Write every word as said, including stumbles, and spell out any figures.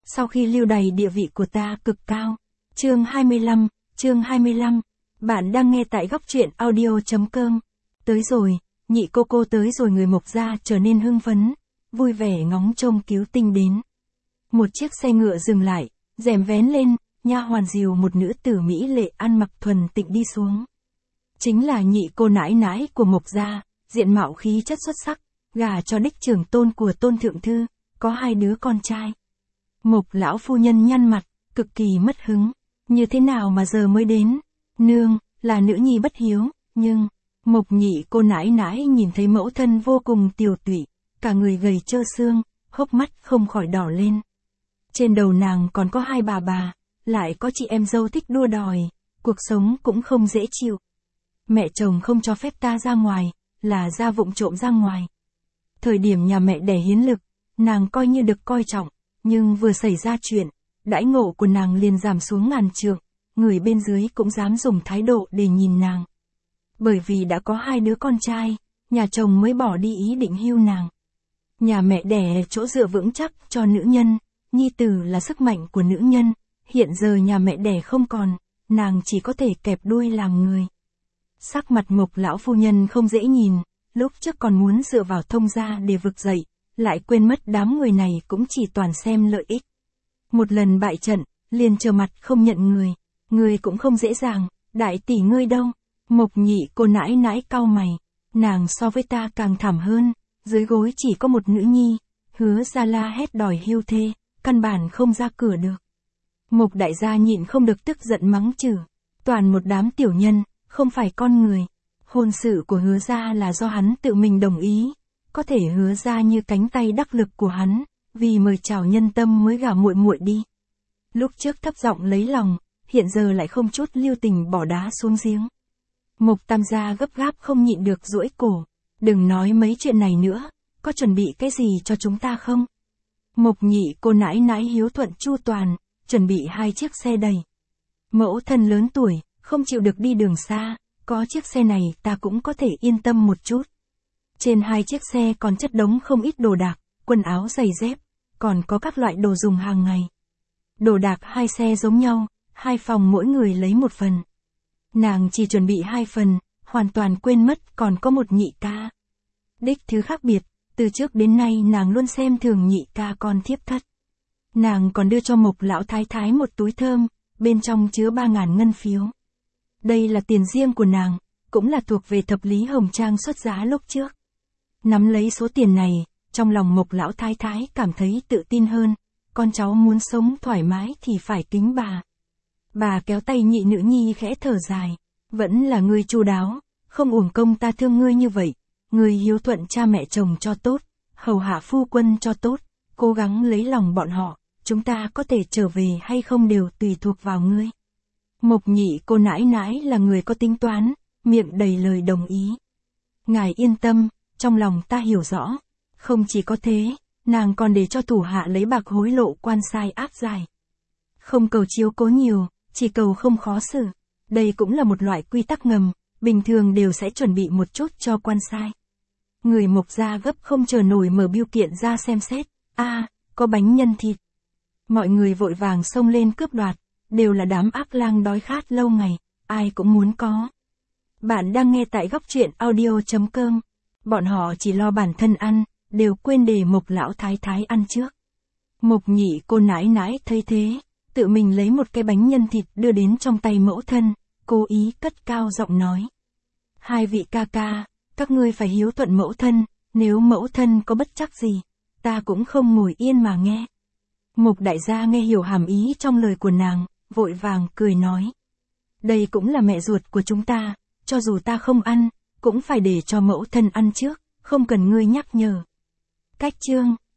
sau khi lưu đày địa vị của ta cực cao. Chương hai mươi lăm, chương hai mươi lăm. Bạn đang nghe tại góc truyện audio.com. Tới rồi, nhị cô cô tới rồi. Người Mộc gia trở nên hưng phấn, vui vẻ ngóng trông cứu tinh đến. Một chiếc xe ngựa dừng lại, rèm vén lên, nha hoàn dìu một nữ tử mỹ lệ ăn mặc thuần tịnh đi xuống. Chính là nhị cô nãi nãi của Mộc gia, diện mạo khí chất xuất sắc, gả cho đích trưởng tôn của Tôn thượng thư, có hai đứa con trai. Mộc lão phu nhân nhăn mặt, cực kỳ mất hứng. Như thế nào mà giờ mới đến? Nương, là nữ nhi bất hiếu, nhưng... Mộc nhị cô nãi nãi nhìn thấy mẫu thân vô cùng tiều tụy, cả người gầy trơ xương, hốc mắt không khỏi đỏ lên. Trên đầu nàng còn có hai bà bà, lại có chị em dâu thích đua đòi, cuộc sống cũng không dễ chịu. Mẹ chồng không cho phép ta ra ngoài, là ra vụng trộm ra ngoài. Thời điểm nhà mẹ đẻ hiến lực, nàng coi như được coi trọng, nhưng vừa xảy ra chuyện, đãi ngộ của nàng liền giảm xuống ngàn trượng, người bên dưới cũng dám dùng thái độ để nhìn nàng. Bởi vì đã có hai đứa con trai, nhà chồng mới bỏ đi ý định hưu nàng. Nhà mẹ đẻ chỗ dựa vững chắc cho nữ nhân, nhi tử là sức mạnh của nữ nhân, hiện giờ nhà mẹ đẻ không còn, nàng chỉ có thể kẹp đuôi làm người. Sắc mặt Mộc lão phu nhân không dễ nhìn, lúc trước còn muốn dựa vào thông gia để vực dậy, lại quên mất đám người này cũng chỉ toàn xem lợi ích. Một lần bại trận, liền trơ mặt không nhận người, người cũng không dễ dàng, đại tỷ ngươi đâu? Mộc nhị cô nãi nãi cau mày, nàng so với ta càng thảm hơn, dưới gối chỉ có một nữ nhi, Hứa ra la hét đòi hưu thê, căn bản không ra cửa được. Mộc đại gia nhịn không được tức giận mắng chửi, toàn một đám tiểu nhân, không phải con người. Hôn sự của Hứa ra là do hắn tự mình đồng ý, có thể Hứa ra như cánh tay đắc lực của hắn, vì mời chào nhân tâm mới gả muội muội đi. Lúc trước thấp giọng lấy lòng, hiện giờ lại không chút lưu tình bỏ đá xuống giếng. Mộc tam gia gấp gáp không nhịn được duỗi cổ, đừng nói mấy chuyện này nữa, có chuẩn bị cái gì cho chúng ta không? Mộc nhị cô nãi nãi hiếu thuận chu toàn, chuẩn bị hai chiếc xe đầy. Mẫu thân lớn tuổi, không chịu được đi đường xa, có chiếc xe này ta cũng có thể yên tâm một chút. Trên hai chiếc xe còn chất đống không ít đồ đạc, quần áo giày dép, còn có các loại đồ dùng hàng ngày. Đồ đạc hai xe giống nhau, hai phòng mỗi người lấy một phần. Nàng chỉ chuẩn bị hai phần, hoàn toàn quên mất còn có một nhị ca. Đích thứ khác biệt, từ trước đến nay nàng luôn xem thường nhị ca con thiếp thất. Nàng còn đưa cho Mộc lão thái thái một túi thơm, bên trong chứa ba ngàn ngân phiếu. Đây là tiền riêng của nàng, cũng là thuộc về thập lý hồng trang xuất giá lúc trước. Nắm lấy số tiền này, trong lòng Mộc lão thái thái cảm thấy tự tin hơn, con cháu muốn sống thoải mái thì phải kính bà. Bà kéo tay nhị nữ nhi khẽ thở dài, vẫn là ngươi chu đáo, không uổng công ta thương ngươi như vậy, ngươi hiếu thuận cha mẹ chồng cho tốt, hầu hạ phu quân cho tốt, cố gắng lấy lòng bọn họ, chúng ta có thể trở về hay không đều tùy thuộc vào ngươi. Mộc nhị cô nãi nãi là người có tính toán, miệng đầy lời đồng ý. Ngài yên tâm, trong lòng ta hiểu rõ, không chỉ có thế, nàng còn để cho thủ hạ lấy bạc hối lộ quan sai áp giải. Không cầu chiếu cố nhiều, chỉ cầu không khó xử. Đây cũng là một loại quy tắc ngầm, bình thường đều sẽ chuẩn bị một chút cho quan sai. Người Mộc gia gấp không chờ nổi mở bưu kiện ra xem xét, a à, có bánh nhân thịt. Mọi người vội vàng xông lên cướp đoạt, đều là đám ác lang đói khát lâu ngày, ai cũng muốn có. Bạn đang nghe tại góc truyện audio.com. Bọn họ chỉ lo bản thân ăn, đều quên để Mộc lão thái thái ăn trước. Mộc nhị cô nãi nãi thấy thế, tự mình lấy một cái bánh nhân thịt đưa đến trong tay mẫu thân, cố ý cất cao giọng nói. Hai vị ca ca, các ngươi phải hiếu thuận mẫu thân, nếu mẫu thân có bất trắc gì, ta cũng không ngồi yên mà nghe. Mộc đại gia nghe hiểu hàm ý trong lời của nàng, vội vàng cười nói. Đây cũng là mẹ ruột của chúng ta, cho dù ta không ăn, cũng phải để cho mẫu thân ăn trước, không cần ngươi nhắc nhở. Cách chương